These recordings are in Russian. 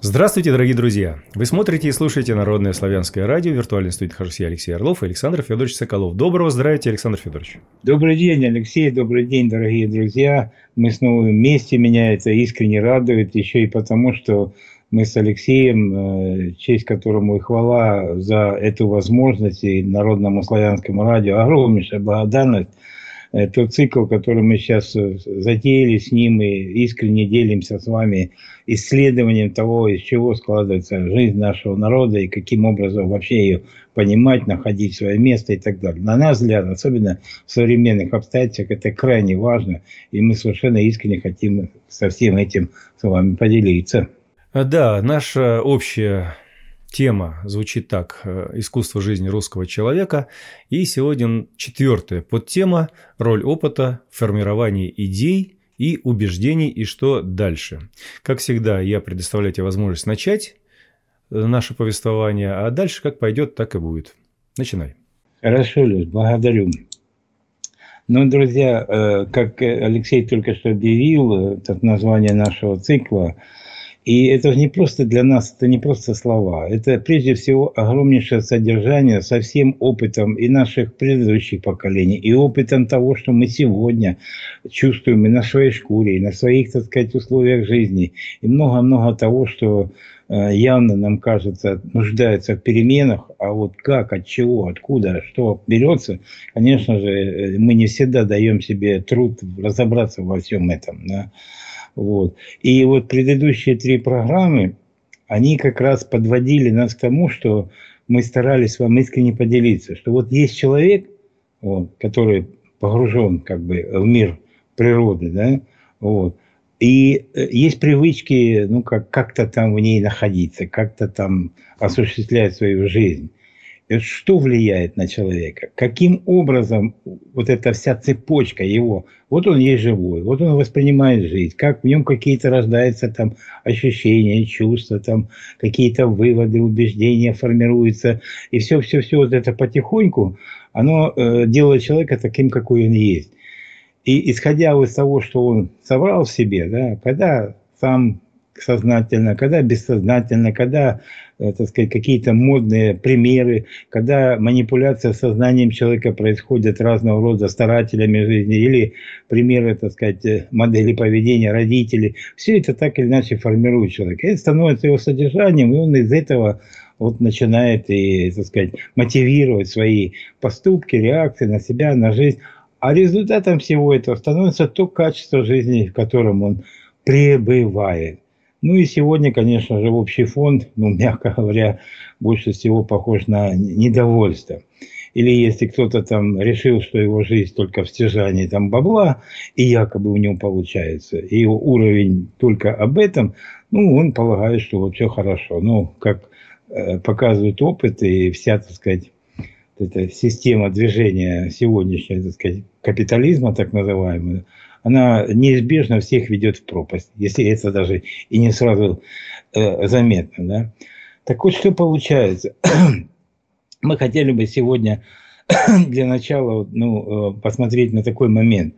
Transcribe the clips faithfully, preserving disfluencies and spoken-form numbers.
Здравствуйте, дорогие друзья! Вы смотрите и слушаете Народное славянское радио, виртуальный студии нахожусь я, Алексей Орлов и Александр Федорович Соколов. Доброго здравия, Александр Федорович! Добрый день, Алексей, добрый день, дорогие друзья! Мы снова вместе, меня это искренне радует, еще и потому, что мы с Алексеем, честь которому и хвала за эту возможность, и Народному славянскому радио огромнейшая благодарность. Тот цикл, который мы сейчас затеяли с ним и искренне делимся с вами исследованием того, из чего складывается жизнь нашего народа и каким образом вообще ее понимать, находить свое место и так далее. На наш взгляд, особенно в современных обстоятельствах, это крайне важно, и мы совершенно искренне хотим со всем этим с вами поделиться. Да, наша общая тема звучит так: искусство жизни русского человека. И сегодня четвертая подтема: роль опыта в формировании идей и убеждений, и что дальше. Как всегда, я предоставляю тебе возможность начать наше повествование, а дальше как пойдет, так и будет. Начинай. Хорошо, Люсь, благодарю. Ну, друзья, как Алексей только что объявил, это название нашего цикла. И это же не просто для нас, это не просто слова. Это прежде всего огромнейшее содержание со всем опытом и наших предыдущих поколений, и опытом того, что мы сегодня чувствуем и на своей шкуре, и на своих, так сказать, условиях жизни. И много-много того, что явно, нам кажется, нуждается в переменах. А вот как, от чего, откуда, что берется, конечно же, мы не всегда даем себе труд разобраться во всем этом, да? Вот. И вот предыдущие три программы, они как раз подводили нас к тому, что мы старались вам искренне поделиться, что вот есть человек, вот, который погружен как бы в мир природы, да, вот, и есть привычки, ну, как, как-то там в ней находиться, как-то там осуществлять свою жизнь. И что влияет на человека? Каким образом вот эта вся цепочка его, вот он есть живой, вот он воспринимает жизнь, как в нем какие-то рождаются там ощущения, чувства, там какие-то выводы, убеждения формируются. И все-все-все вот это потихоньку, оно э, делает человека таким, какой он есть. И исходя из того, что он собрал в себе, да, когда сам сознательно, когда бессознательно, когда, так сказать, какие-то модные примеры, когда манипуляция сознанием человека происходит разного рода старателями жизни, или примеры, так сказать, модели поведения родителей, все это так или иначе формирует человека. Это становится его содержанием, и он из этого вот начинает и, так сказать, мотивировать свои поступки, реакции на себя, на жизнь. А результатом всего этого становится то качество жизни, в котором он пребывает. Ну и сегодня, конечно же, общий фон, ну, мягко говоря, больше всего похож на недовольство. Или если кто-то там решил, что его жизнь только в стяжании там бабла, и якобы у него получается, и его уровень только об этом, ну, он полагает, что вот все хорошо. Ну, как э, показывает опыт и вся, так сказать, эта система движения сегодняшнего, так сказать, капитализма, так называемого, она неизбежно всех ведет в пропасть, если это даже и не сразу э, заметно. Да? Так вот, что получается? Мы хотели бы сегодня для начала ну, э, посмотреть на такой момент.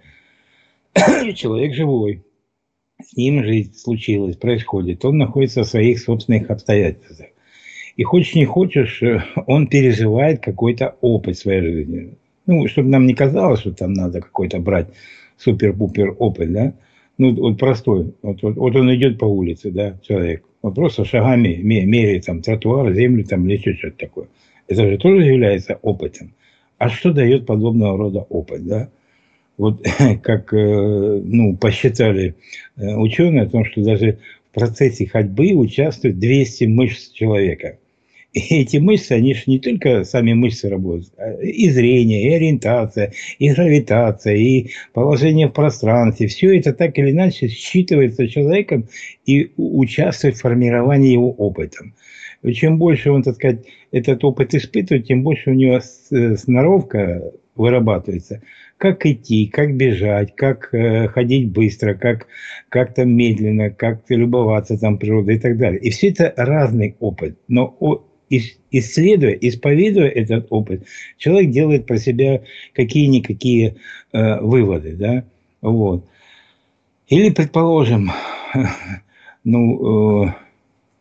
Человек живой, с ним жизнь случилась, происходит, он находится в своих собственных обстоятельствах. И хочешь не хочешь, он переживает какой-то опыт своей жизни. Ну, чтобы нам не казалось, что там надо какой-то брать супер-пупер опыт, да? Ну, вот простой. Вот, вот, вот он идет по улице, да, человек. Вот просто шагами меряет там тротуар, землю там или что-то такое. Это же тоже является опытом. А что дает подобного рода опыт, да? Вот как, ну, посчитали ученые о том, что даже в процессе ходьбы участвует двести мышц человека. И эти мышцы, они же не только сами мышцы работают, а и зрение, и ориентация, и гравитация, и положение в пространстве. Все это так или иначе считывается человеком и участвует в формировании его опытом. И чем больше он, так сказать, этот опыт испытывает, тем больше у него сноровка вырабатывается. Как идти, как бежать, как э, ходить быстро, как, как там медленно, как любоваться там природой и так далее. И все это разный опыт. Но о, исследуя, исповедуя этот опыт, человек делает про себя какие-никакие э, выводы. Да? Вот. Или, предположим, ну, э,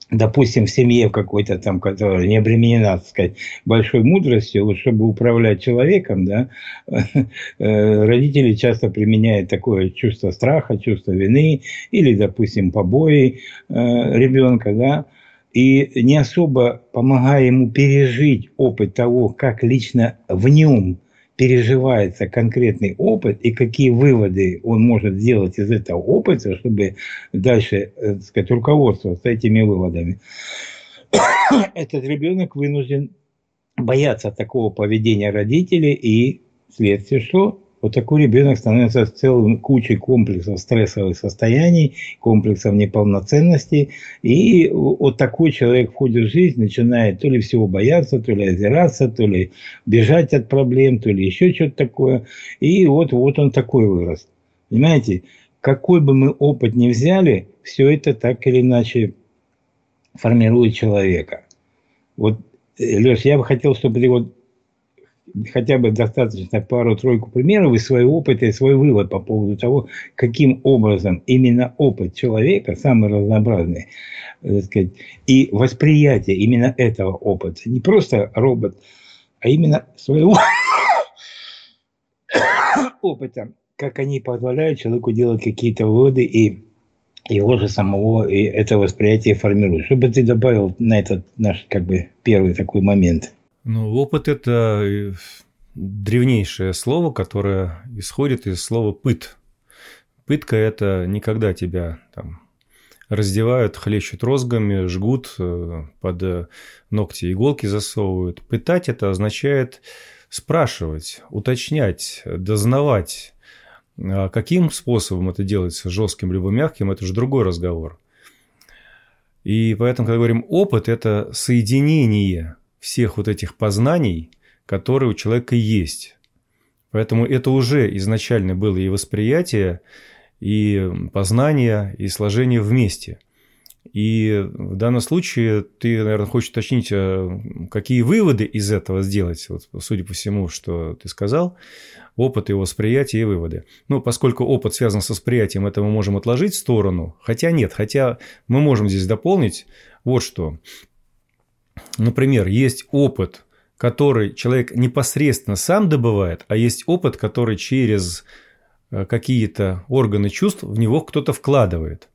допустим, в семье в какой-то там, которая не обременена, так сказать, большой мудростью, вот чтобы управлять человеком, да, родители часто применяют такое чувство страха, чувство вины или, допустим, побои ребенка, да, и не особо помогая ему пережить опыт того, как лично в нем переживается конкретный опыт и какие выводы он может сделать из этого опыта, чтобы дальше, так сказать, руководствоваться этими выводами. Этот ребенок вынужден бояться такого поведения родителей, и следствие что? Вот такой ребенок становится целым кучей комплексов стрессовых состояний, комплексов неполноценности. И вот такой человек входит в жизнь, начинает то ли всего бояться, то ли озираться, то ли бежать от проблем, то ли еще что-то такое. И вот, вот он такой вырос. Понимаете, какой бы мы опыт ни взяли, все это так или иначе формирует человека. Вот, Леш, я бы хотел, чтобы ты вот хотя бы достаточно пару-тройку примеров из своего опыта и свой вывод по поводу того, каким образом именно опыт человека, самый разнообразный, так сказать, и восприятие именно этого опыта, не просто робот, а именно своего опыта, как они позволяют человеку делать какие-то выводы и его же самого и это восприятие формирует. Чтобы ты добавил на этот наш как бы первый такой момент. Ну, опыт – это древнейшее слово, которое исходит из слова «пыт». Пытка – это не когда тебя там раздевают, хлещут розгами, жгут, под ногти иголки засовывают. Пытать – это означает спрашивать, уточнять, дознавать. А каким способом это делается, жестким либо мягким, это же другой разговор. И поэтому, когда говорим «опыт», это соединение всех вот этих познаний, которые у человека есть. Поэтому это уже изначально было и восприятие, и познание, и сложение вместе. И в данном случае ты, наверное, хочешь уточнить, какие выводы из этого сделать, вот, судя по всему, что ты сказал, опыт и восприятие и выводы. Ну, поскольку опыт связан с восприятием, это мы можем отложить в сторону, хотя нет, хотя мы можем здесь дополнить вот что. Например, есть опыт, который человек непосредственно сам добывает, а есть опыт, который через какие-то органы чувств в него кто-то вкладывает.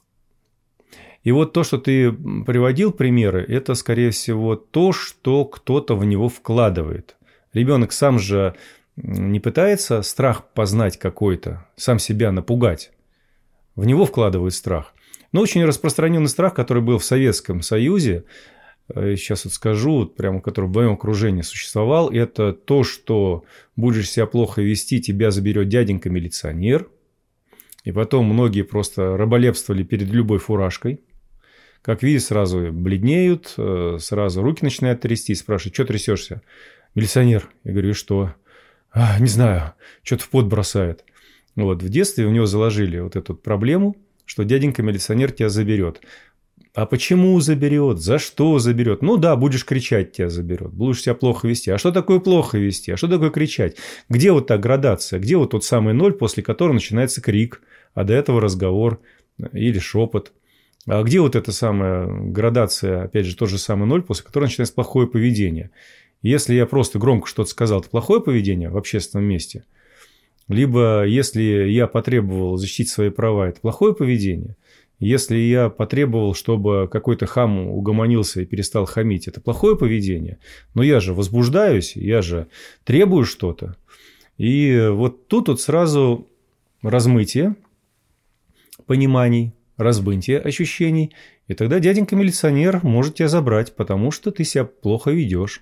И вот то, что ты приводил примеры, это, скорее всего, то, что кто-то в него вкладывает. Ребенок сам же не пытается страх познать какой-то, сам себя напугать. В него вкладывают страх. Но очень распространенный страх, который был в Советском Союзе, сейчас вот скажу, прямо который в моем окружении существовал, это то, что будешь себя плохо вести, тебя заберет дяденька-милиционер. И потом многие просто раболепствовали перед любой фуражкой. Как видишь, сразу бледнеют, сразу руки начинают трясти, спрашивают, что трясешься? Милиционер. Я говорю, и что? А, не знаю, что-то в пот бросает. Вот, в детстве у него заложили вот эту проблему, что дяденька-милиционер тебя заберет. А почему заберет? За что заберет? Ну да, будешь кричать, тебя заберет. Будешь себя плохо вести. А что такое плохо вести? А что такое кричать? Где вот та градация? Где вот тот самый ноль, после которого начинается крик, а до этого разговор или шепот? А где вот эта самая градация, опять же, тот же самый ноль, после которого начинается плохое поведение? Если я просто громко что-то сказал, это плохое поведение в общественном месте. Либо если я потребовал защитить свои права, это плохое поведение. Если я потребовал, чтобы какой-то хам угомонился и перестал хамить, это плохое поведение. Но я же возбуждаюсь, я же требую что-то. И вот тут вот сразу размытие пониманий, разбытие ощущений. И тогда дяденька-милиционер может тебя забрать, потому что ты себя плохо ведешь.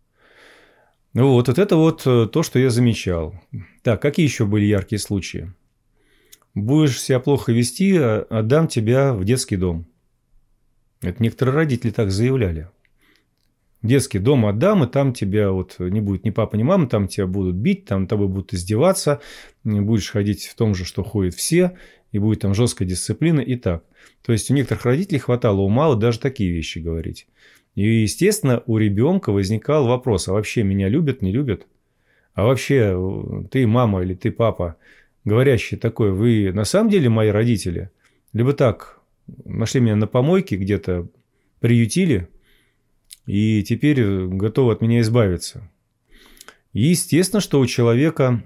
Вот, вот это вот то, что я замечал. Так, какие еще были яркие случаи? Будешь себя плохо вести, отдам тебя в детский дом. Это некоторые родители так заявляли. В детский дом отдам, и там тебя вот не будет ни папа, ни мама, там тебя будут бить, там тобой будут издеваться, будешь ходить в том же, что ходят все, и будет там жесткая дисциплина и так. То есть у некоторых родителей хватало ума вот даже такие вещи говорить. И, естественно, у ребенка возникал вопрос, а вообще меня любят, не любят? А вообще ты мама или ты папа, говорящий такой, вы на самом деле мои родители? Либо так, нашли меня на помойке где-то приютили и теперь готовы от меня избавиться. И естественно, что у человека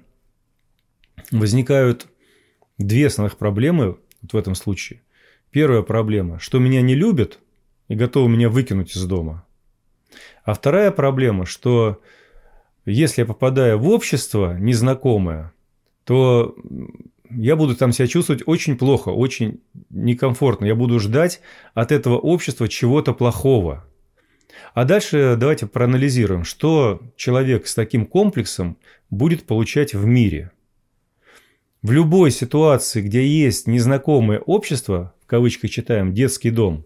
возникают две основных проблемы вот в этом случае. Первая проблема, что меня не любят и готовы меня выкинуть из дома. А вторая проблема, что если я попадаю в общество незнакомое, то я буду там себя чувствовать очень плохо, очень некомфортно. Я буду ждать от этого общества чего-то плохого. А дальше давайте проанализируем, что человек с таким комплексом будет получать в мире. В любой ситуации, где есть незнакомое общество, в кавычках читаем, детский дом,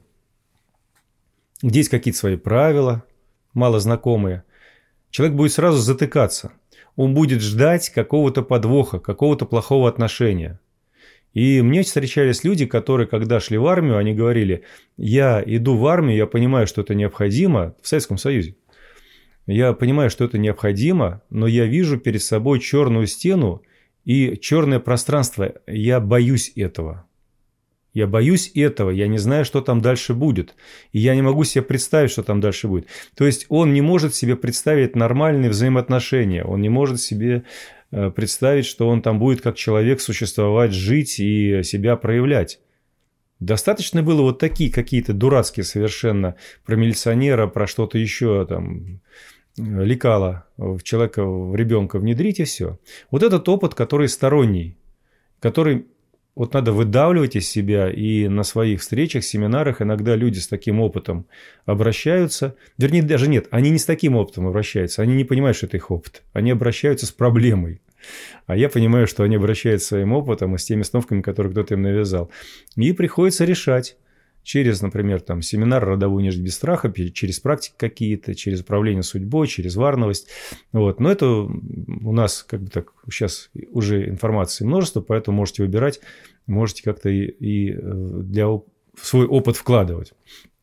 где есть какие-то свои правила, малознакомые, человек будет сразу затыкаться. Он будет ждать какого-то подвоха, какого-то плохого отношения. И мне встречались люди, которые, когда шли в армию, они говорили: я иду в армию, я понимаю, что это необходимо, в Советском Союзе. Я понимаю, что это необходимо, но я вижу перед собой черную стену и черное пространство. Я боюсь этого. Я боюсь этого, я не знаю, что там дальше будет. И я не могу себе представить, что там дальше будет. То есть он не может себе представить нормальные взаимоотношения. Он не может себе представить, что он там будет как человек существовать, жить и себя проявлять. Достаточно было вот такие какие-то дурацкие совершенно про милиционера, про что-то еще там лекало в человека, в ребенка внедрить, и все. Вот этот опыт, который сторонний, который вот надо выдавливать из себя, и на своих встречах, семинарах иногда люди с таким опытом обращаются. Вернее, даже нет, они не с таким опытом обращаются, они не понимают, что это их опыт. Они обращаются с проблемой. А я понимаю, что они обращаются своим опытом и с теми установками, которые кто-то им навязал. И приходится решать через, например, там, семинар «Родовую нежить без страха», через практики какие-то, через управление судьбой, через варновость. Вот. Но это у нас как бы так сейчас уже информации множество, поэтому можете выбирать, можете как-то и, и для, в свой опыт вкладывать.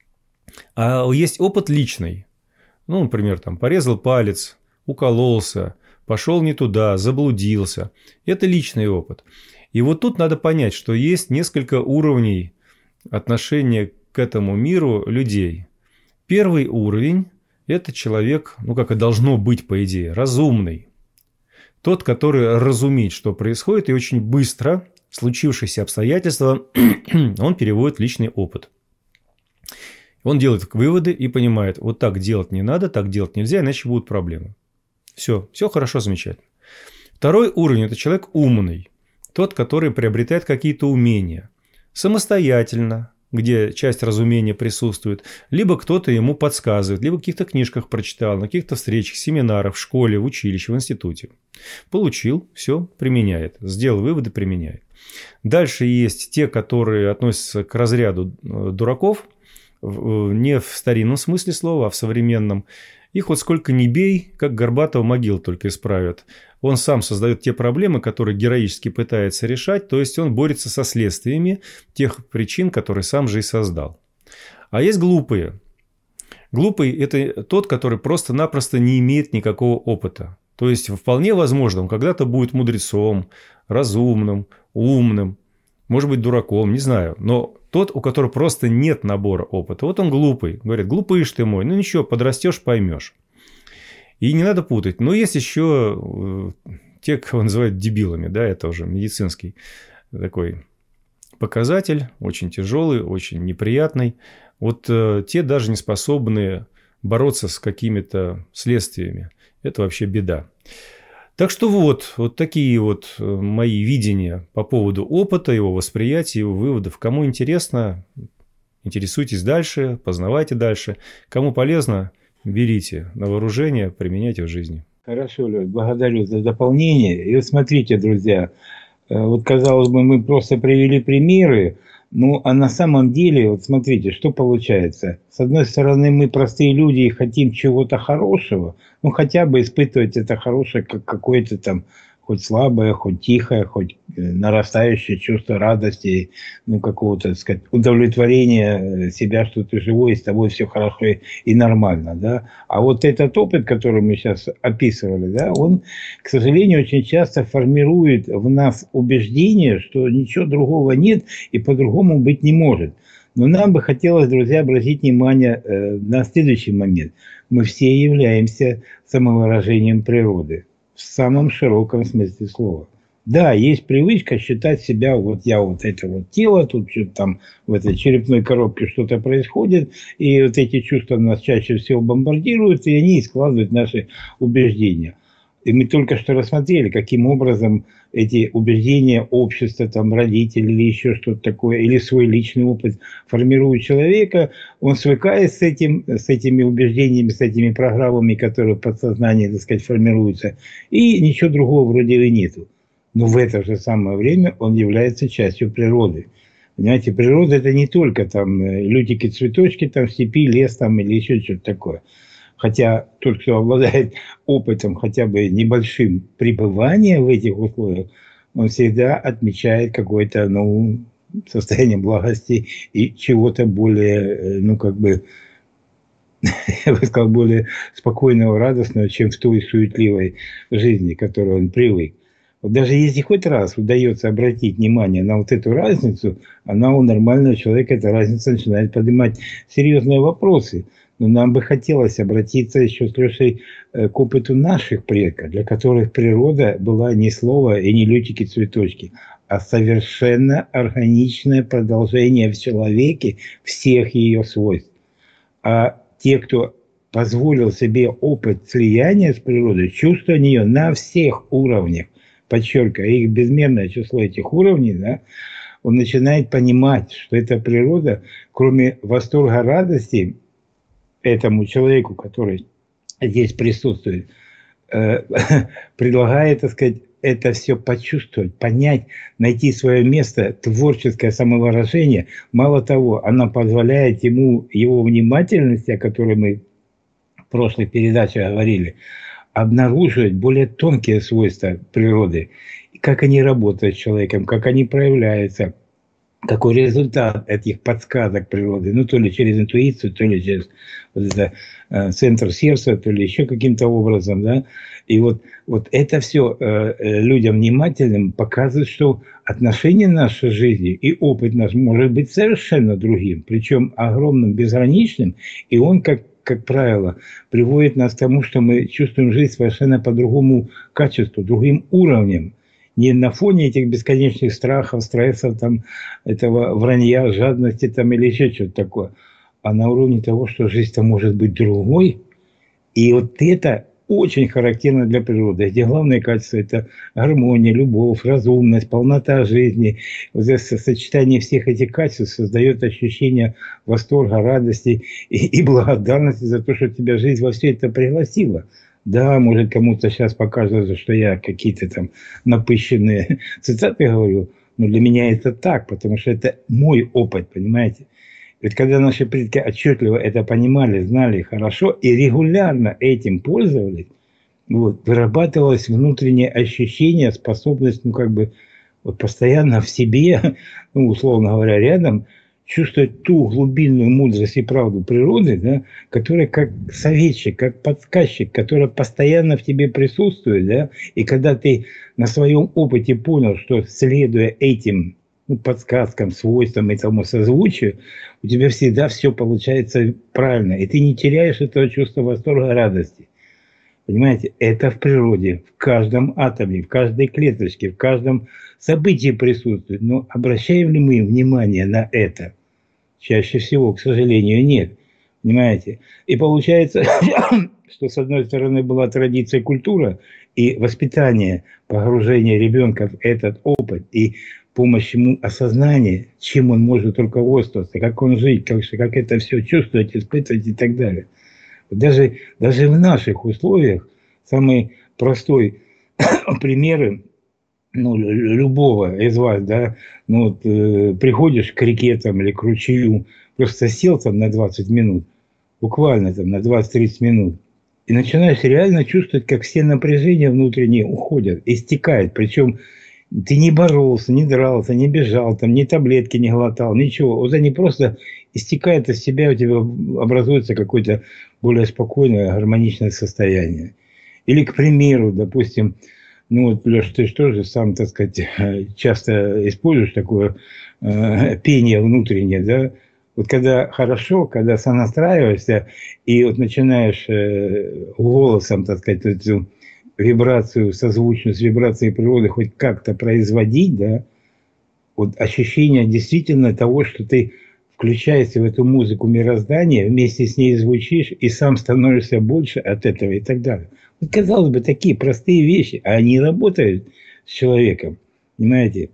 А есть опыт личный. Ну, например, там, порезал палец, укололся, пошел не туда, заблудился. Это личный опыт. И вот тут надо понять, что есть несколько уровней отношения к этому миру людей. Первый уровень – это человек, ну как и должно быть, по идее, разумный. Тот, который разумеет, что происходит, и очень быстро случившиеся обстоятельства он переводит в личный опыт. Он делает выводы и понимает, вот так делать не надо, так делать нельзя, иначе будут проблемы. Все, все хорошо, замечательно. Второй уровень – это человек умный. Тот, который приобретает какие-то умения. Самостоятельно, где часть разумения присутствует, либо кто-то ему подсказывает, либо в каких-то книжках прочитал, на каких-то встречах, семинарах, в школе, в училище, в институте. Получил, все, применяет, сделал выводы, применяет. Дальше есть те, которые относятся к разряду дураков, не в старинном смысле слова, а в современном. Их вот сколько ни бей, как Горбатого могил только исправят. Он сам создает те проблемы, которые героически пытается решать, то есть он борется со следствиями тех причин, которые сам же и создал. А есть глупые. Глупый – это тот, который просто-напросто не имеет никакого опыта. То есть вполне возможно, он когда-то будет мудрецом, разумным, умным, может быть дураком, не знаю. Но тот, у которого просто нет набора опыта, вот он глупый. Говорят, глупыш ты мой, ну ничего, подрастешь, поймешь. И не надо путать. Но есть еще те, кого называют дебилами, да, это уже медицинский такой показатель, очень тяжелый, очень неприятный. Вот э, те даже не способны бороться с какими-то следствиями. Это вообще беда. Так что вот, вот такие вот мои видения по поводу опыта, его восприятия, его выводов. Кому интересно, интересуйтесь дальше, познавайте дальше. Кому полезно, берите на вооружение, применяйте в жизни. Хорошо, Лёд, благодарю за дополнение. И вот смотрите, друзья, вот казалось бы, мы просто привели примеры, ну а на самом деле, вот смотрите, что получается. С одной стороны, мы простые люди и хотим чего-то хорошего, ну хотя бы испытывать это хорошее, как какое-то там, хоть слабое, хоть тихое, хоть нарастающее чувство радости, ну какого-то, так сказать, удовлетворения себя, что ты живой, и с тобой все хорошо и нормально, да. А вот этот опыт, который мы сейчас описывали, да, он, к сожалению, очень часто формирует в нас убеждение, что ничего другого нет и по-другому быть не может. Но нам бы хотелось, друзья, обратить внимание э, на следующий момент. Мы все являемся самовыражением природы в самом широком смысле слова. Да, есть привычка считать себя, вот я вот это вот тело, тут что-то там в этой черепной коробке что-то происходит, и вот эти чувства нас чаще всего бомбардируют, и они складывают наши убеждения. И мы только что рассмотрели, каким образом эти убеждения общества, там, родителей или еще что-то такое, или свой личный опыт формируют человека, он свыкаясь с, этим, с этими убеждениями, с этими программами, которые в подсознании, так сказать, формируются, и ничего другого вроде и нету. Но в это же самое время он является частью природы. Понимаете, природа – это не только там лютики, цветочки, там степи, лес там, или еще что-то такое. Хотя тот, кто обладает опытом хотя бы небольшим пребывания в этих условиях, он всегда отмечает какое-то, ну, состояние благости и чего-то более, ну, как бы, я бы сказал, более спокойного, радостного, чем в той суетливой жизни, к которой он привык. Вот даже если хоть раз удается обратить внимание на вот эту разницу, она у нормального человека, эта разница начинает поднимать серьезные вопросы. Но нам бы хотелось обратиться еще с Лешей к опыту наших предков, для которых природа была не слово и не лютики-цветочки, а совершенно органичное продолжение в человеке всех ее свойств. А те, кто позволил себе опыт слияния с природой, чувствование ее на всех уровнях, подчеркиваю, их безмерное число этих уровней, да, он начинает понимать, что эта природа, кроме восторга, радости этому человеку, который здесь присутствует, э, предлагает, так сказать, это все почувствовать, понять, найти свое место, творческое самовыражение. Мало того, она позволяет ему его внимательности, о которой мы в прошлой передаче говорили, обнаруживать более тонкие свойства природы, как они работают с человеком, как они проявляются, какой результат этих подсказок природы, ну, то ли через интуицию, то ли через вот это, э, центр сердца, то ли еще каким-то образом, да. И вот, вот это все э, людям внимательным показывает, что отношение нашей жизни и опыт наш может быть совершенно другим, причем огромным, безграничным, и он, как как правило, приводит нас к тому, что мы чувствуем жизнь совершенно по другому качеству, другим уровнем. Не на фоне этих бесконечных страхов, стрессов, там, этого вранья, жадности там, или еще что-то такое, а на уровне того, что жизнь-то может быть другой. И вот это очень характерно для природы, где главное качество – это гармония, любовь, разумность, полнота жизни. Вот это сочетание всех этих качеств создает ощущение восторга, радости и, и благодарности за то, что тебя жизнь во все это пригласила. Да, может, кому-то сейчас покажется, что я какие-то там напыщенные цитаты говорю, но для меня это так, потому что это мой опыт, понимаете? Ведь когда наши предки отчетливо это понимали, знали хорошо и регулярно этим пользовались, вот, вырабатывалось внутреннее ощущение, способность, ну, как бы, вот постоянно в себе, ну, условно говоря, рядом, чувствовать ту глубинную мудрость и правду природы, да, которая как советчик, как подсказчик, которая постоянно в тебе присутствует, да, и когда ты на своем опыте понял, что следуя этим, ну, подсказкам, свойствам, этому созвучию, у тебя всегда все получается правильно. И ты не теряешь этого чувства восторга, радости. Понимаете, это в природе, в каждом атоме, в каждой клеточке, в каждом событии присутствует. Но обращаем ли мы внимание на это? Чаще всего, к сожалению, нет. Понимаете? И получается, что с одной стороны была традиция, культура и воспитание, погружение ребенка в этот опыт и помощь ему осознания, чем он может руководствоваться, как он жить, как, как это все чувствовать, испытывать и так далее. Даже, даже в наших условиях самый простой пример, ну, любого из вас, да, ну, вот, э, приходишь к реке там, или к ручью, просто сел там на двадцать минут, буквально там на двадцать-тридцать минут, и начинаешь реально чувствовать, как все напряжения внутренние уходят, истекают, причем ты не боролся, не дрался, не бежал, там, ни таблетки не глотал, ничего. Вот они просто истекают из себя, у тебя образуется какое-то более спокойное, гармоничное состояние. Или, к примеру, допустим, ну вот, Леш, ты же тоже сам, так сказать, часто используешь такое э, пение внутреннее, да? Вот когда хорошо, когда сонастраиваешься и вот начинаешь э, голосом, так сказать, эту вибрацию, созвучную с вибрацией природы хоть как-то производить, да, вот ощущение действительно того, что ты включаешься в эту музыку мироздания, вместе с ней звучишь и сам становишься больше от этого и так далее. Вот, казалось бы, такие простые вещи, а они работают с человеком, понимаете?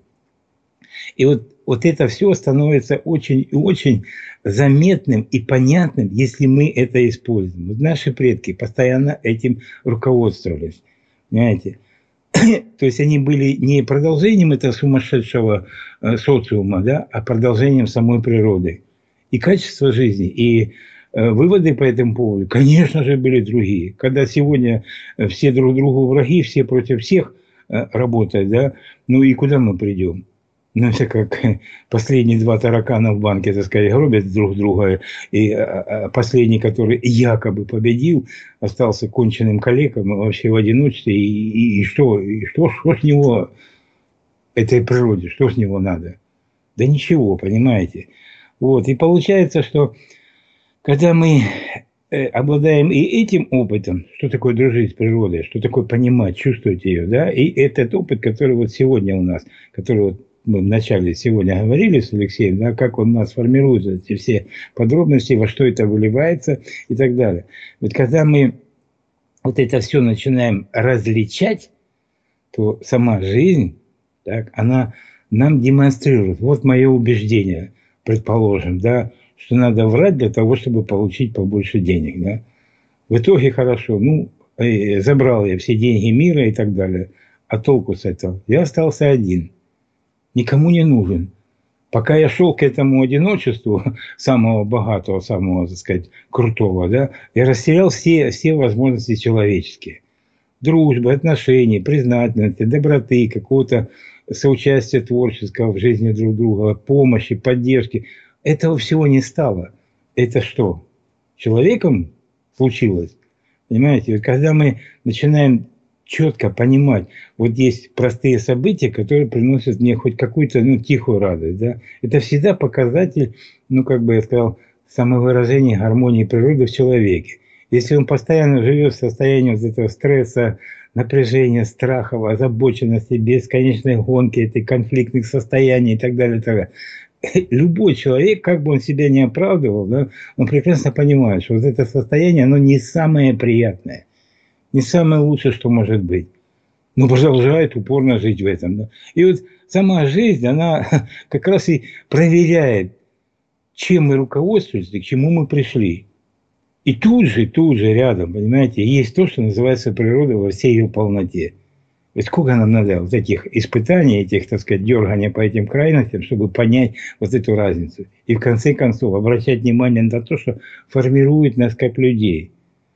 И вот, вот это все становится очень и очень заметным и понятным, если мы это используем. Вот наши предки постоянно этим руководствовались, понимаете? То есть они были не продолжением этого сумасшедшего э, социума, да, а продолжением самой природы. И качество жизни, и э, выводы по этому поводу, конечно же, были другие. Когда сегодня все друг другу враги, все против всех э, работают, да, ну и куда мы придем? Ну, это как последние два таракана в банке, так сказать, гробят друг друга. И последний, который якобы победил, остался конченным калеком вообще в одиночестве. И, и, и что? И что, что с него, этой природе, что с него надо? Да ничего, понимаете? Вот. И получается, что когда мы обладаем и этим опытом, что такое дружить с природой, что такое понимать, чувствовать ее, да, и этот опыт, который вот сегодня у нас, который вот мы вначале сегодня говорили с Алексеем, да, как он у нас формирует эти все подробности, во что это выливается и так далее. Вот когда мы вот это все начинаем различать, то сама жизнь, так, она нам демонстрирует. Вот мое убеждение, предположим, да, что надо врать для того, чтобы получить побольше денег. Да. В итоге хорошо, ну, забрал я все деньги мира и так далее. А толку с этого? Я остался один. Никому не нужен. Пока я шел к этому одиночеству, самого богатого, самого, так сказать, крутого, да, я растерял все, все возможности человеческие. Дружбы, отношений, признательности, доброты, какого-то соучастия творческого в жизни друг друга, помощи, поддержки. Этого всего не стало. Это что? Человеком случилось? Понимаете, вот когда мы начинаем четко понимать, вот есть простые события, которые приносят мне хоть какую-то, ну, тихую радость, да, это всегда показатель, ну, как бы я сказал, самовыражения гармонии природы в человеке. Если он постоянно живет в состоянии вот этого стресса, напряжения, страхов, озабоченности, бесконечной гонки, этой конфликтных состояний и так далее, и так далее, любой человек, как бы он себя не оправдывал, да, он прекрасно понимает, что вот это состояние, оно не самое приятное. Не самое лучшее, что может быть. Но продолжает упорно жить в этом. Да? И вот сама жизнь, она как раз и проверяет, чем мы руководствуемся, к чему мы пришли. И тут же, тут же рядом, понимаете, есть то, что называется природа во всей ее полноте. И сколько нам надо вот этих испытаний, этих, так сказать, дерганий по этим крайностям, чтобы понять вот эту разницу. И в конце концов обращать внимание на то, что формирует нас как людей.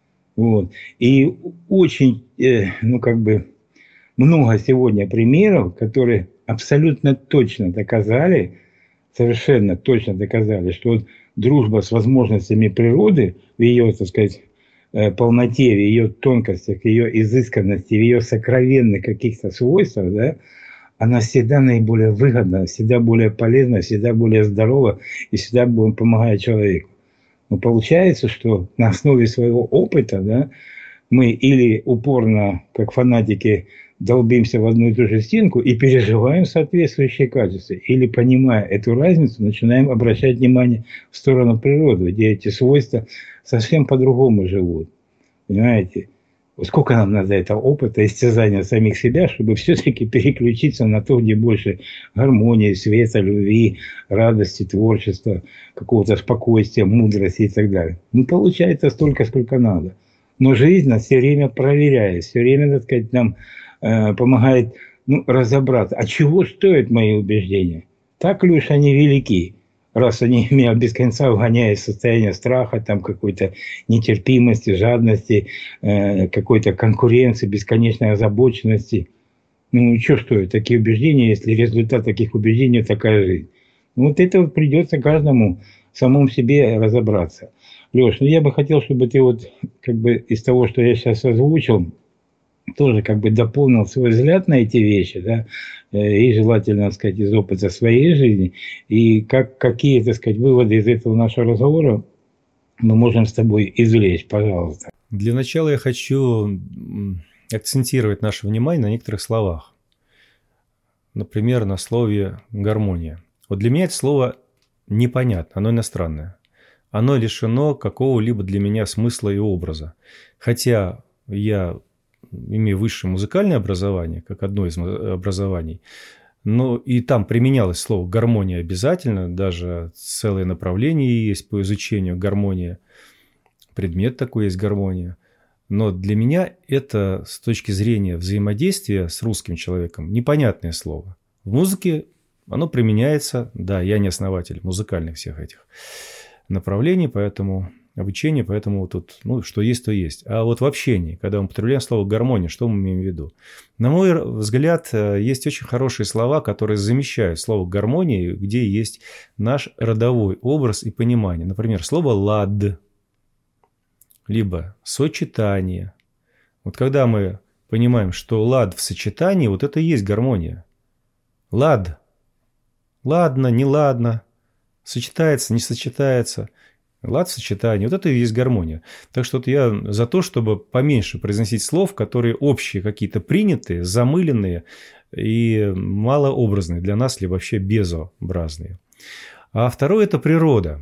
Вот. И очень, э, ну, как бы, много сегодня примеров, которые абсолютно точно доказали, совершенно точно доказали, что вот дружба с возможностями природы в ее, так сказать, э, полноте, в ее тонкостях, в ее изысканности, в ее сокровенных каких-то свойствах, да, она всегда наиболее выгодна, всегда более полезна, всегда более здорова и всегда помогает человеку. Но получается, что на основе своего опыта, да, мы или упорно, как фанатики, долбимся в одну и ту же стенку и переживаем соответствующие качества, или, понимая эту разницу, начинаем обращать внимание в сторону природы, где эти свойства совсем по-другому живут. Понимаете? Сколько нам надо этого опыта, истязания самих себя, чтобы все-таки переключиться на то, где больше гармонии, света, любви, радости, творчества, какого-то спокойствия, мудрости и так далее. Ну, получается столько, сколько надо. Но жизнь нас все время проверяет, все время, так сказать, нам э, помогает, ну, разобраться, а чего стоят мои убеждения? Так ли уж они велики? Раз они меня без конца вгоняют в состояние страха, там какой-то нетерпимости, жадности, э, какой-то конкуренции, бесконечной озабоченности. Ну, что стоит такие убеждения, если результат таких убеждений такая жизнь? Ну, вот это вот придется каждому самому себе разобраться. Леш, ну я бы хотел, чтобы ты вот как бы из того, что я сейчас озвучил, тоже как бы дополнил свой взгляд на эти вещи, да, и желательно, так сказать, из опыта своей жизни. И как, какие, так сказать, выводы из этого нашего разговора мы можем с тобой извлечь, пожалуйста. Для начала я хочу акцентировать наше внимание на некоторых словах. Например, на слове «гармония». Вот для меня это слово непонятно, оно иностранное. Оно лишено какого-либо для меня смысла и образа. Хотя я имею высшее музыкальное образование, как одно из образований, но и там применялось слово «гармония» обязательно, даже целое направление есть по изучению гармонии, предмет такой есть гармония. Но для меня это с точки зрения взаимодействия с русским человеком непонятное слово. В музыке оно применяется, да, я не основатель музыкальных всех этих направлений, поэтому обучение, поэтому тут, ну, что есть, то есть. А вот в общении, когда мы употребляем слово «гармония», что мы имеем в виду? На мой взгляд, есть очень хорошие слова, которые замещают слово «гармония», где есть наш родовой образ и понимание. Например, слово «лад», либо «сочетание». Вот когда мы понимаем, что лад в сочетании, вот это и есть гармония. Лад. Ладно, не ладно. Сочетается, не сочетается. Лад в сочетании. Вот это и есть гармония. Так что вот я за то, чтобы поменьше произносить слов, которые общие, какие-то принятые, замыленные и малообразные для нас, или вообще безобразные. А второе – это природа.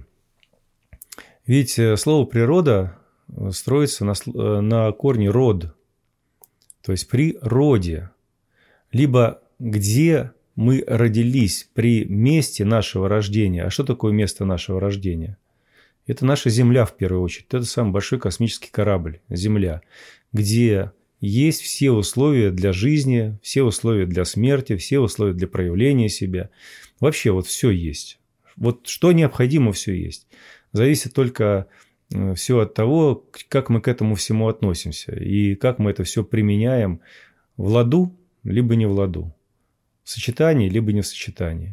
Ведь слово «природа» строится на, на корне «род», то есть природе, либо где мы родились при месте нашего рождения. А что такое место нашего рождения? Это наша Земля в первую очередь, это самый большой космический корабль, Земля, где есть все условия для жизни, все условия для смерти, все условия для проявления себя. Вообще вот все есть. Вот что необходимо, все есть. Зависит только все от того, как мы к этому всему относимся и как мы это все применяем в ладу, либо не в ладу, в сочетании, либо не в сочетании.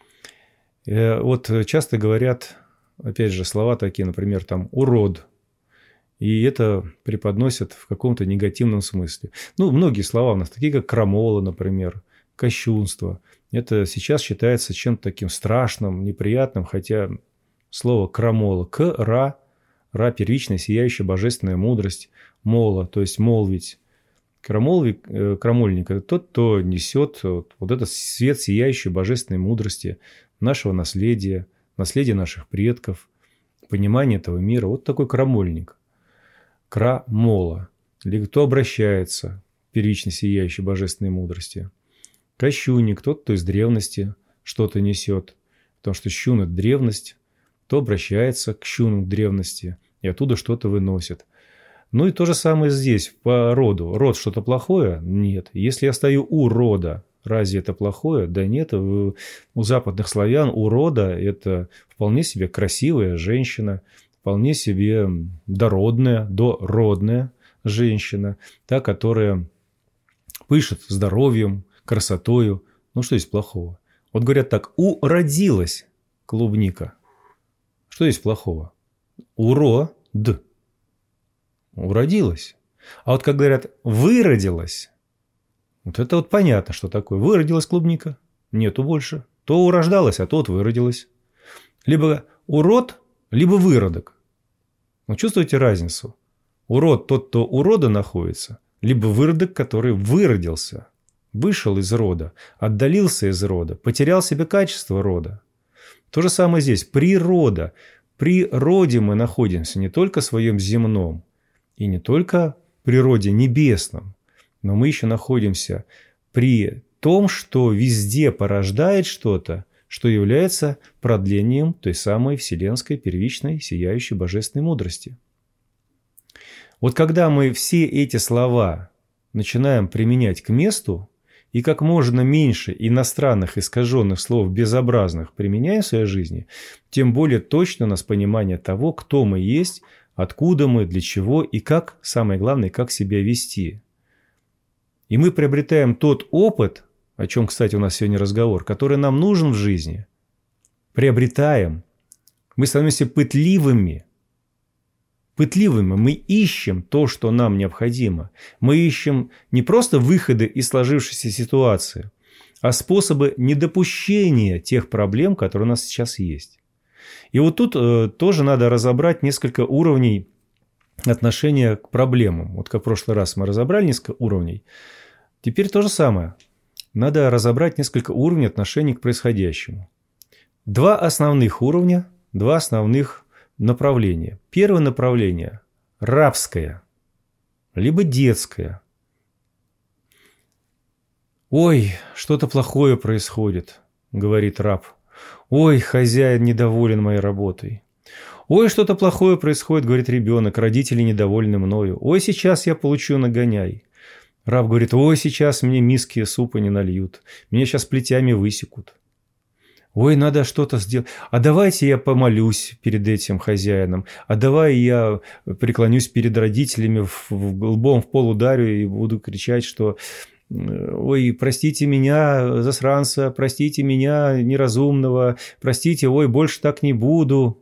Вот часто говорят, опять же, слова такие, например, там «урод», и это преподносят в каком-то негативном смысле. Ну, многие слова у нас, такие как «крамола», например, «кощунство». Это сейчас считается чем-то таким страшным, неприятным, хотя слово «крамола» – «к-ра», «ра» – первичная, сияющая, божественная мудрость, «мола», то есть «молвить». Крамольник, крамольник – это тот, кто несет вот, вот этот свет сияющей божественной мудрости, нашего наследия, наследия наших предков, понимание этого мира. Вот такой крамольник. Крамола. Или кто обращается к первичной сияющей божественной мудрости. Кощунник – тот, кто из древности что-то несет. Потому что щун – это древность. Кто обращается к щуну, к древности, и оттуда что-то выносит. Ну и то же самое здесь, по роду. Род что-то плохое? Нет. Если я стою у рода, разве это плохое? Да нет. У западных славян у рода это вполне себе красивая женщина, вполне себе дородная, дородная женщина, та, которая пышет здоровьем, красотою. Ну что здесь плохого? Вот говорят так, уродилась клубника. Что здесь плохого? Урод. Уродилась. А вот как говорят, выродилась, вот это вот понятно, что такое. Выродилась клубника, нету больше. То урождалась, а то вот выродилась. Либо урод, либо выродок. Вы чувствуете разницу? Урод тот, кто у рода находится, либо выродок, который выродился, вышел из рода, отдалился из рода, потерял себе качество рода. То же самое здесь. Природа. При роде мы находимся не только в своем земном, и не только в природе небесном, но мы еще находимся при том, что везде порождает что-то, что является продлением той самой вселенской, первичной, сияющей божественной мудрости. Вот когда мы все эти слова начинаем применять к месту, и как можно меньше иностранных искаженных слов безобразных применяем в своей жизни, тем более точно у нас понимание того, кто мы есть, откуда мы, для чего и как, самое главное, как себя вести. И мы приобретаем тот опыт, о чем, кстати, у нас сегодня разговор, который нам нужен в жизни. Приобретаем. Мы становимся пытливыми. пытливыми. Мы ищем то, что нам необходимо. Мы ищем не просто выходы из сложившейся ситуации, а способы недопущения тех проблем, которые у нас сейчас есть. И вот тут э, тоже надо разобрать несколько уровней отношения к проблемам. Вот как в прошлый раз мы разобрали несколько уровней. Теперь то же самое. Надо разобрать несколько уровней отношений к происходящему. Два основных уровня, два основных направления. Первое направление – рабское, либо детское. «Ой, что-то плохое происходит», – говорит раб. «Ой, хозяин недоволен моей работой». «Ой, что-то плохое происходит», – говорит ребенок, «родители недовольны мною». «Ой, сейчас я получу нагоняй». Раб говорит: «Ой, сейчас мне миски супа не нальют, меня сейчас плетями высекут. Ой, надо что-то сделать. А давайте я помолюсь перед этим хозяином, а давай я преклонюсь перед родителями, в, в лбом в пол ударю и буду кричать, что ой, простите меня, засранца, простите меня, неразумного, простите, ой, больше так не буду».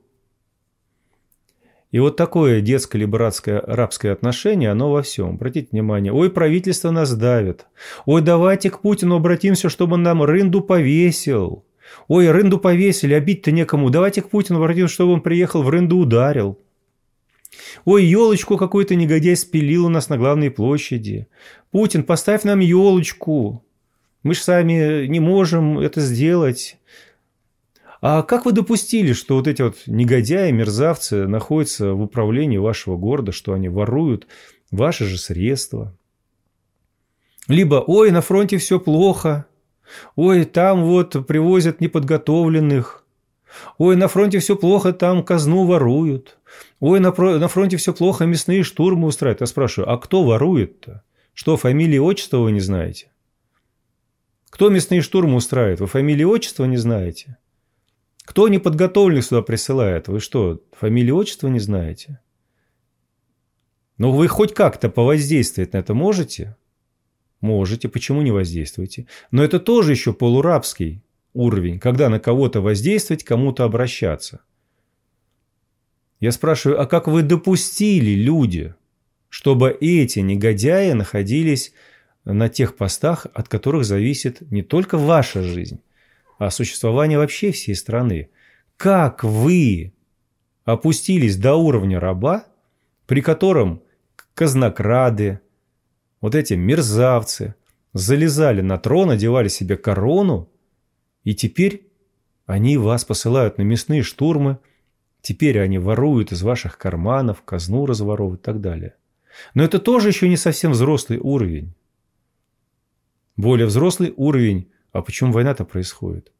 И вот такое детское либо рабское, рабское отношение, оно во всем. Обратите внимание. Ой, правительство нас давит. Ой, давайте к Путину обратимся, чтобы он нам рынду повесил. Ой, рынду повесили, а бить-то некому. Давайте к Путину обратимся, чтобы он приехал, в рынду ударил. Ой, елочку какой-то негодяй спилил у нас на главной площади. Путин, поставь нам елочку. Мы же сами не можем это сделать. А как вы допустили, что вот эти вот негодяи, мерзавцы находятся в управлении вашего города, что они воруют ваши же средства? Либо, ой, на фронте все плохо, ой, там вот привозят неподготовленных, ой, на фронте все плохо, там казну воруют, ой, на, на фронте все плохо, мясные штурмы устраивают. Я спрашиваю, а кто ворует-то? Что, фамилии и отчества вы не знаете? Кто мясные штурмы устраивает? Вы фамилии и отчества не знаете? Кто неподготовленных сюда присылает? Вы что, фамилии, отчества не знаете? Ну, вы хоть как-то повоздействовать на это можете? Можете. Почему не воздействуете? Но это тоже еще полурабский уровень, когда на кого-то воздействовать, кому-то обращаться. Я спрашиваю, а как вы допустили, люди, чтобы эти негодяи находились на тех постах, от которых зависит не только ваша жизнь, а существование вообще всей страны? Как вы опустились до уровня раба, при котором казнокрады, вот эти мерзавцы, залезали на трон, одевали себе корону, и теперь они вас посылают на мясные штурмы, теперь они воруют из ваших карманов, казну разворовывают и так далее. Но это тоже еще не совсем взрослый уровень. Более взрослый уровень. А почему война-то происходит?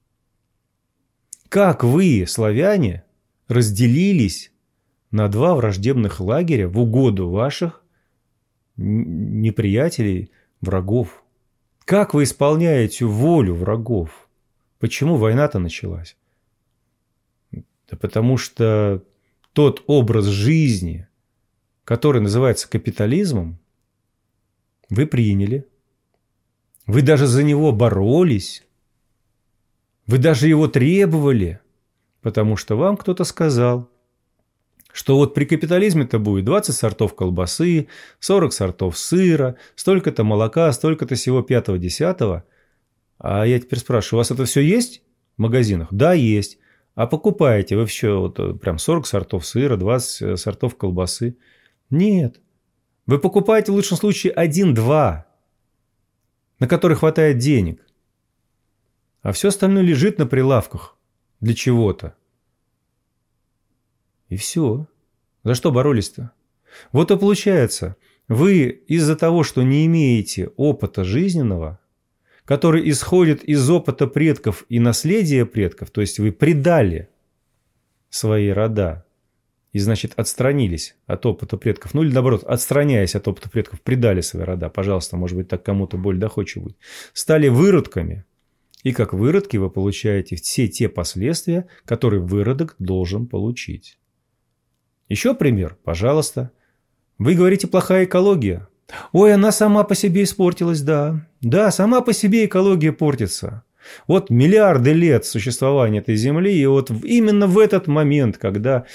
Как вы, славяне, разделились на два враждебных лагеря в угоду ваших неприятелей, врагов? Как вы исполняете волю врагов? Почему война-то началась? Да потому что тот образ жизни, который называется капитализмом, вы приняли. Вы даже за него боролись. Вы даже его требовали. Потому что вам кто-то сказал, что вот при капитализме-то будет двадцать сортов колбасы, сорок сортов сыра, столько-то молока, столько-то всего пятого-десятого. А я теперь спрашиваю, у вас это все есть в магазинах? Да, есть. А покупаете вы все вот, прям сорок сортов сыра, двадцать сортов колбасы? Нет. Вы покупаете в лучшем случае один-два, на которые хватает денег. А все остальное лежит на прилавках для чего-то. И все. За что боролись-то? Вот и получается, вы из-за того, что не имеете опыта жизненного, который исходит из опыта предков и наследия предков, то есть вы предали свои рода и, значит, отстранились от опыта предков, ну или наоборот, отстраняясь от опыта предков, предали свои рода, пожалуйста, может быть, так кому-то более доходчиво будет, стали выродками, и как выродки вы получаете все те последствия, которые выродок должен получить. Еще пример, пожалуйста. Вы говорите, плохая экология. Ой, она сама по себе испортилась, да. Да, сама по себе экология портится. Вот миллиарды лет существования этой Земли, и вот именно в этот момент, когда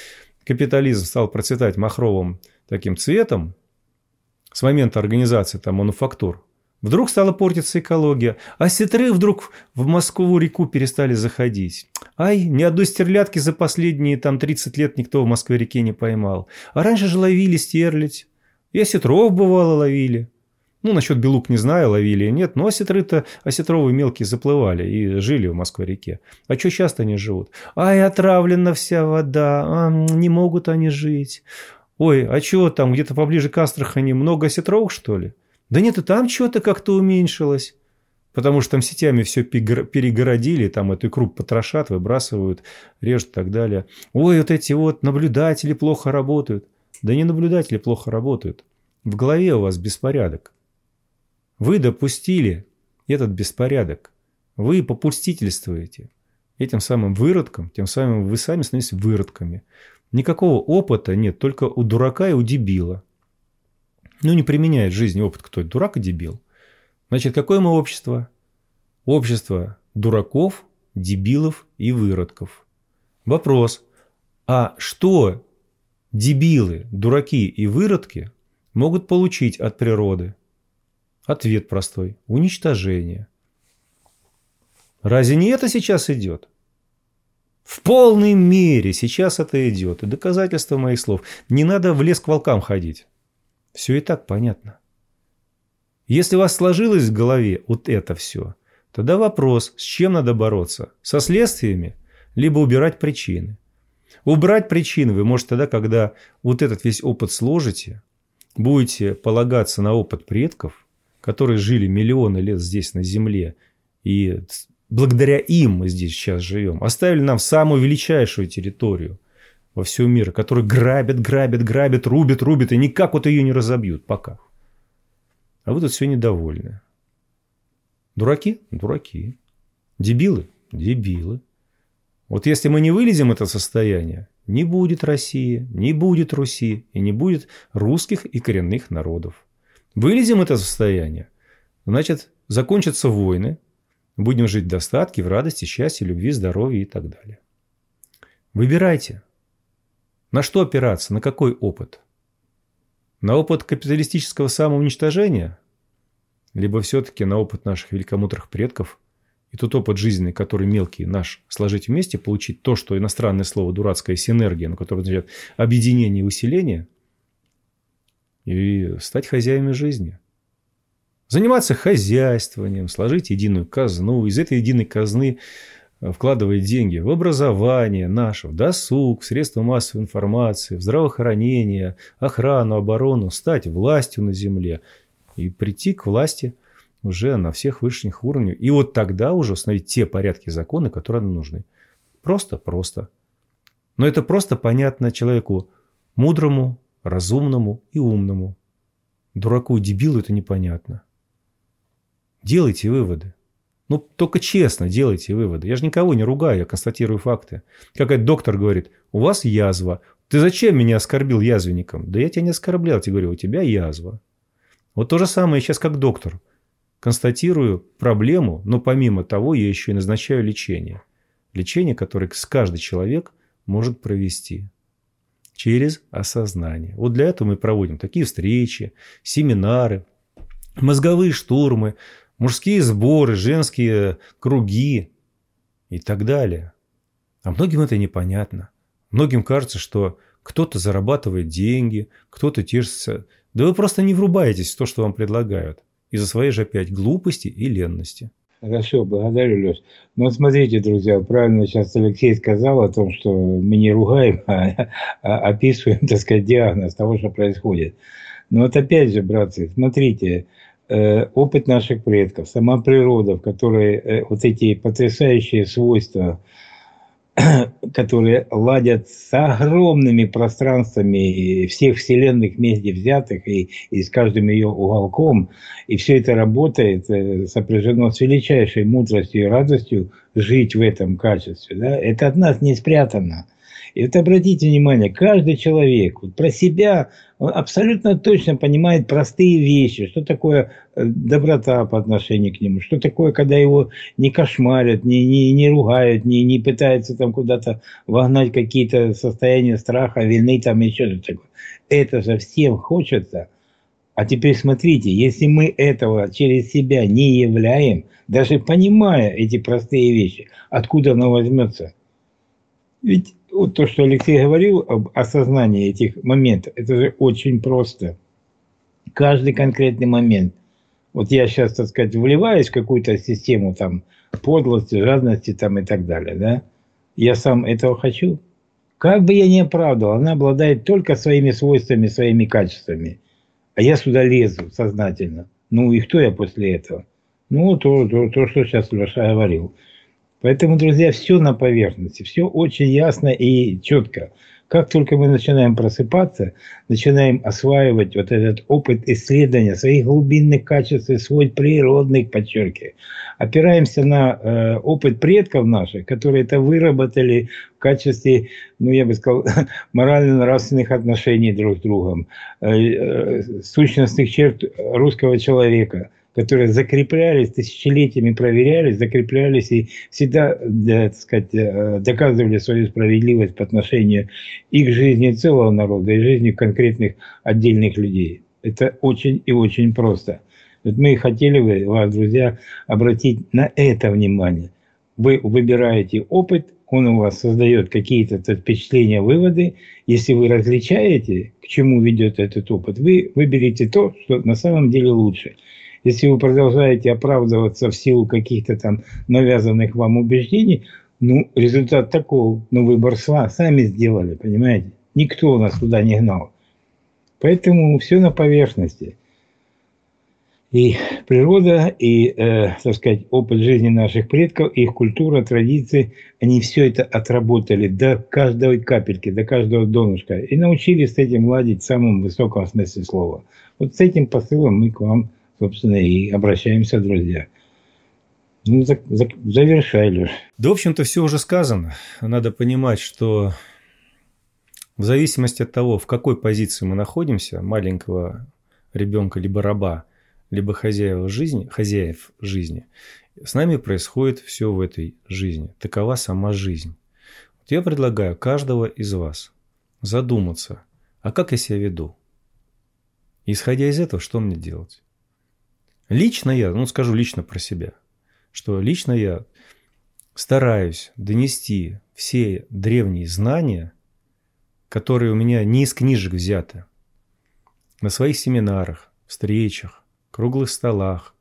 капитализм стал процветать махровым таким цветом, с момента организации там мануфактур, вдруг стала портиться экология, а осетры вдруг в Москву-реку перестали заходить. Ай, ни одной стерлядки за последние там тридцать лет никто в Москве-реке не поймал. А раньше же ловили стерлядь. И осетров бывало ловили. Ну, насчет белук не знаю, ловили или нет, но осетры-то, осетровые мелкие заплывали и жили в Москве-реке. А что часто они живут? Ай, отравлена вся вода, а, не могут они жить. Ой, а что там, где-то поближе к Астрахани много осетровых, что ли? Да нет, и там что-то как-то уменьшилось. Потому что там сетями все перегородили, там эту икру потрошат, выбрасывают, режут и так далее. Ой, вот эти вот наблюдатели плохо работают. Да не наблюдатели плохо работают. В голове у вас беспорядок. Вы допустили этот беспорядок. Вы попустительствуете этим самым выродкам, тем самым вы сами становитесь выродками. Никакого опыта нет, только у дурака и у дебила. Ну, не применяет в жизни опыт кто? Дурак и дебил. Значит, какое мы общество? Общество дураков, дебилов и выродков. Вопрос. А что дебилы, дураки и выродки могут получить от природы? Ответ простой. Уничтожение. Разве не это сейчас идет? В полной мере сейчас это идет. И доказательство моих слов. Не надо в лес к волкам ходить. Все и так понятно. Если у вас сложилось в голове вот это все, тогда вопрос, с чем надо бороться? Со следствиями, либо убирать причины. Убрать причины вы можете тогда, когда вот этот весь опыт сложите, будете полагаться на опыт предков, которые жили миллионы лет здесь на Земле, и благодаря им мы здесь сейчас живем, оставили нам самую величайшую территорию во всем мире, которую грабят, грабят, грабят, рубят, рубят, и никак вот ее не разобьют пока. А вы тут все недовольны. Дураки? Дураки. Дебилы? Дебилы. Вот если мы не вылезем это состояние, не будет России, не будет Руси и не будет русских и коренных народов. Вылезем это состояние, значит, закончатся войны, будем жить в достатке, в радости, счастье, любви, здоровье и так далее. Выбирайте. На что опираться? На какой опыт? На опыт капиталистического самоуничтожения? Либо все-таки на опыт наших великомудрых предков? И тот опыт жизненный, который мелкий наш, сложить вместе, получить то, что иностранное слово дурацкая синергия, на которое означает объединение и усиление, и стать хозяевами жизни. Заниматься хозяйствованием, сложить единую казну, из этой единой казны вкладывать деньги в образование наше, в досуг, в средства массовой информации, в здравоохранение, охрану, оборону, стать властью на земле и прийти к власти уже на всех высших уровнях. И вот тогда уже установить те порядки и законы, которые нам нужны. Просто-просто. Но это просто понятно человеку мудрому, разумному и умному. Дураку и дебилу это непонятно. Делайте выводы. Ну, только честно делайте выводы. Я же никого не ругаю, я констатирую факты. Какой-то доктор говорит, у вас язва. Ты зачем меня оскорбил язвенником? Да я тебя не оскорблял, я тебе говорю, у тебя язва. Вот то же самое сейчас как доктор. Констатирую проблему, но помимо того я еще и назначаю лечение. Лечение, которое каждый человек может провести через осознание. Вот для этого мы проводим такие встречи, семинары, мозговые штурмы, мужские сборы, женские круги и так далее. А многим это непонятно. Многим кажется, что кто-то зарабатывает деньги, кто-то тешится. Да вы просто не врубаетесь в то, что вам предлагают. Из-за своей же опять глупости и ленности. Хорошо, благодарю, Леш. Но смотрите, друзья, правильно сейчас Алексей сказал о том, что мы не ругаем, а, а описываем, так сказать, диагноз того, что происходит. Но вот опять же, братцы, смотрите, э, опыт наших предков, сама природа, в которой э, вот эти потрясающие свойства, которые ладят с огромными пространствами всех вселенных вместе взятых и, и с каждым ее уголком, и все это работает, сопряжено с величайшей мудростью и радостью жить в этом качестве. Да? Это от нас не спрятано. И вот обратите внимание, каждый человек вот про себя он абсолютно точно понимает простые вещи, что такое доброта по отношению к нему, что такое, когда его не кошмарят, не, не, не ругают, не, не пытаются там куда-то вогнать какие-то состояния страха, вины, там еще что-то такое. Это же всем хочется. А теперь смотрите, если мы этого через себя не являем, даже понимая эти простые вещи, откуда оно возьмется? Ведь вот то, что Алексей говорил об осознании этих моментов, это же очень просто. Каждый конкретный момент. Вот я сейчас, так сказать, вливаюсь в какую-то систему там подлости, жадности там и так далее, да? Я сам этого хочу. Как бы я ни оправдывал, она обладает только своими свойствами, своими качествами. А я сюда лезу сознательно. Ну и кто я после этого? Ну, то, то, то что сейчас Леша говорил. Поэтому, друзья, все на поверхности, все очень ясно и четко. Как только мы начинаем просыпаться, начинаем осваивать вот этот опыт исследования своих глубинных качеств и свойств природных, подчеркиваю, опираемся на э, опыт предков наших, которые это выработали в качестве, ну, я бы сказал, морально-нравственных отношений друг с другом, э, э, сущностных черт русского человека, которые закреплялись, тысячелетиями проверялись, закреплялись и всегда, так сказать, доказывали свою справедливость по отношению и к жизни целого народа, и к жизни конкретных отдельных людей. Это очень и очень просто. Вот мы хотели бы вас, друзья, обратить на это внимание. Вы выбираете опыт, он у вас создает какие-то впечатления, выводы. Если вы различаете, к чему ведет этот опыт, вы выберете то, что на самом деле лучше. Если вы продолжаете оправдываться в силу каких-то там навязанных вам убеждений, ну, результат такого, ну, выбор сами сделали, понимаете? Никто нас туда не гнал. Поэтому все на поверхности. И природа, и, э, так сказать, опыт жизни наших предков, их культура, традиции, они все это отработали до каждой капельки, до каждого донышка. И научились с этим ладить в самом высоком смысле слова. Вот с этим посылом мы к вам, собственно, и обращаемся, друзья. Ну, за, за, завершай, Леш. Да, в общем-то, все уже сказано. Надо понимать, что в зависимости от того, в какой позиции мы находимся, маленького ребенка либо раба, либо хозяев жизни, хозяев жизни, с нами происходит все в этой жизни. Такова сама жизнь. Вот я предлагаю каждого из вас задуматься, а как я себя веду? Исходя из этого, что мне делать? Лично я, ну скажу лично про себя, что лично я стараюсь донести все древние знания, которые у меня не из книжек взяты, на своих семинарах, встречах, круглых столах.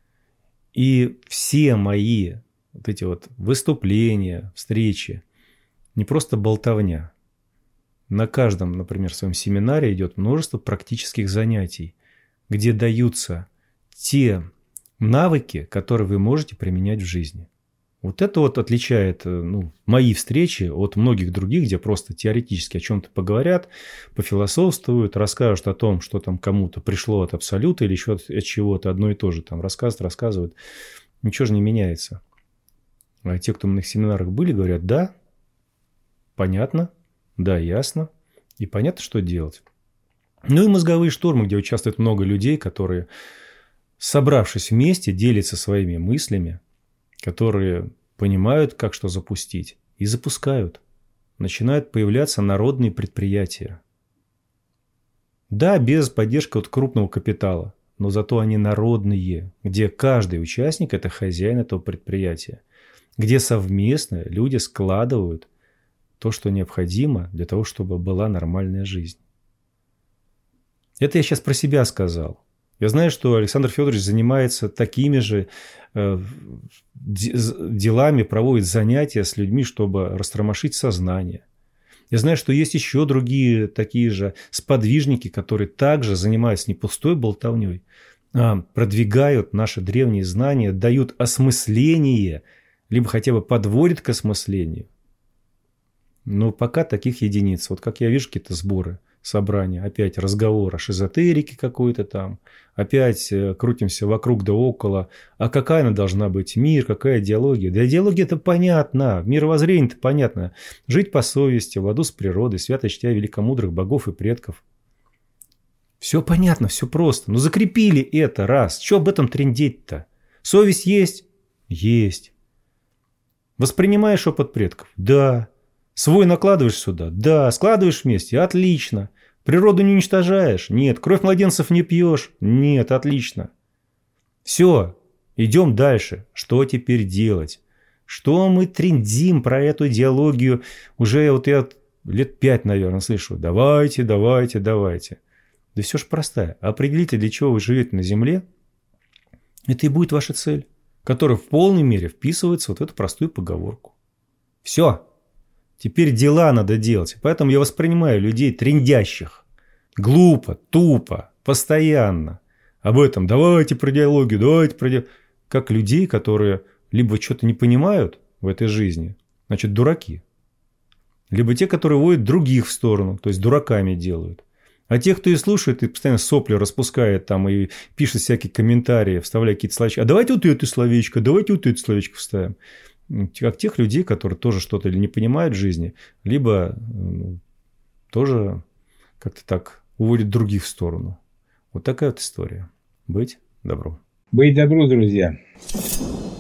И все мои вот эти вот выступления, встречи, не просто болтовня. На каждом, например, своем семинаре идет множество практических занятий, где даются те навыки, которые вы можете применять в жизни. Вот это вот отличает, ну, мои встречи от многих других, где просто теоретически о чем-то поговорят, пофилософствуют, расскажут о том, что там кому-то пришло от абсолюта или еще от, от чего-то, одно и то же там рассказывают, рассказывают. Ничего же не меняется. А те, кто на их семинарах были, говорят: да, понятно, да, ясно, и понятно, что делать. Ну и мозговые штурмы, где участвует много людей, которые, собравшись вместе, делятся своими мыслями, которые понимают, как что запустить, и запускают. Начинают появляться народные предприятия. Да, без поддержки от крупного капитала, но зато они народные, где каждый участник – это хозяин этого предприятия, где совместно люди складывают то, что необходимо для того, чтобы была нормальная жизнь. Это я сейчас про себя сказал. Я знаю, что Александр Федорович занимается такими же э, делами, проводит занятия с людьми, чтобы растормошить сознание. Я знаю, что есть еще другие такие же сподвижники, которые также занимаются не пустой болтовней, а продвигают наши древние знания, дают осмысление, либо хотя бы подводят к осмыслению. Но пока таких единиц. Вот как я вижу какие-то сборы, собрания, опять разговор о шизотерике какой-то там, опять крутимся вокруг да около. А какая она должна быть? Мир, какая идеология? Да идеология это понятно, мировоззрение это понятно. Жить по совести, в ладу с природой, свято чтя великомудрых богов и предков. Все понятно, все просто. Но закрепили это раз. Что об этом трындеть-то? Совесть есть? Есть. Воспринимаешь опыт предков? Да. Свой накладываешь сюда? Да. Складываешь вместе? Отлично. Природу не уничтожаешь? Нет. Кровь младенцев не пьешь? Нет. Отлично. Все. Идем дальше. Что теперь делать? Что мы трындим про эту идеологию? Уже вот я лет пять, наверное, слышу. Давайте, давайте, давайте. Да все ж простая. Определите, для чего вы живете на Земле. Это и будет ваша цель, которая в полной мере вписывается вот в эту простую поговорку. Все. Теперь дела надо делать. Поэтому я воспринимаю людей трындящих. Глупо, тупо, постоянно. Об этом давайте про идеологию, давайте про идеологию. Как людей, которые либо что-то не понимают в этой жизни, значит, дураки. Либо те, которые вводят других в сторону, то есть дураками делают. А те, кто и слушает, и постоянно сопли распускает там и пишет всякие комментарии, вставляет какие-то словечки. А давайте вот это словечко, давайте вот это словечко вставим. Как тех людей, которые тоже что-то или не понимают в жизни, либо ну, тоже как-то так уводят других в сторону. Вот такая вот история. Быть добру. Быть добру, друзья.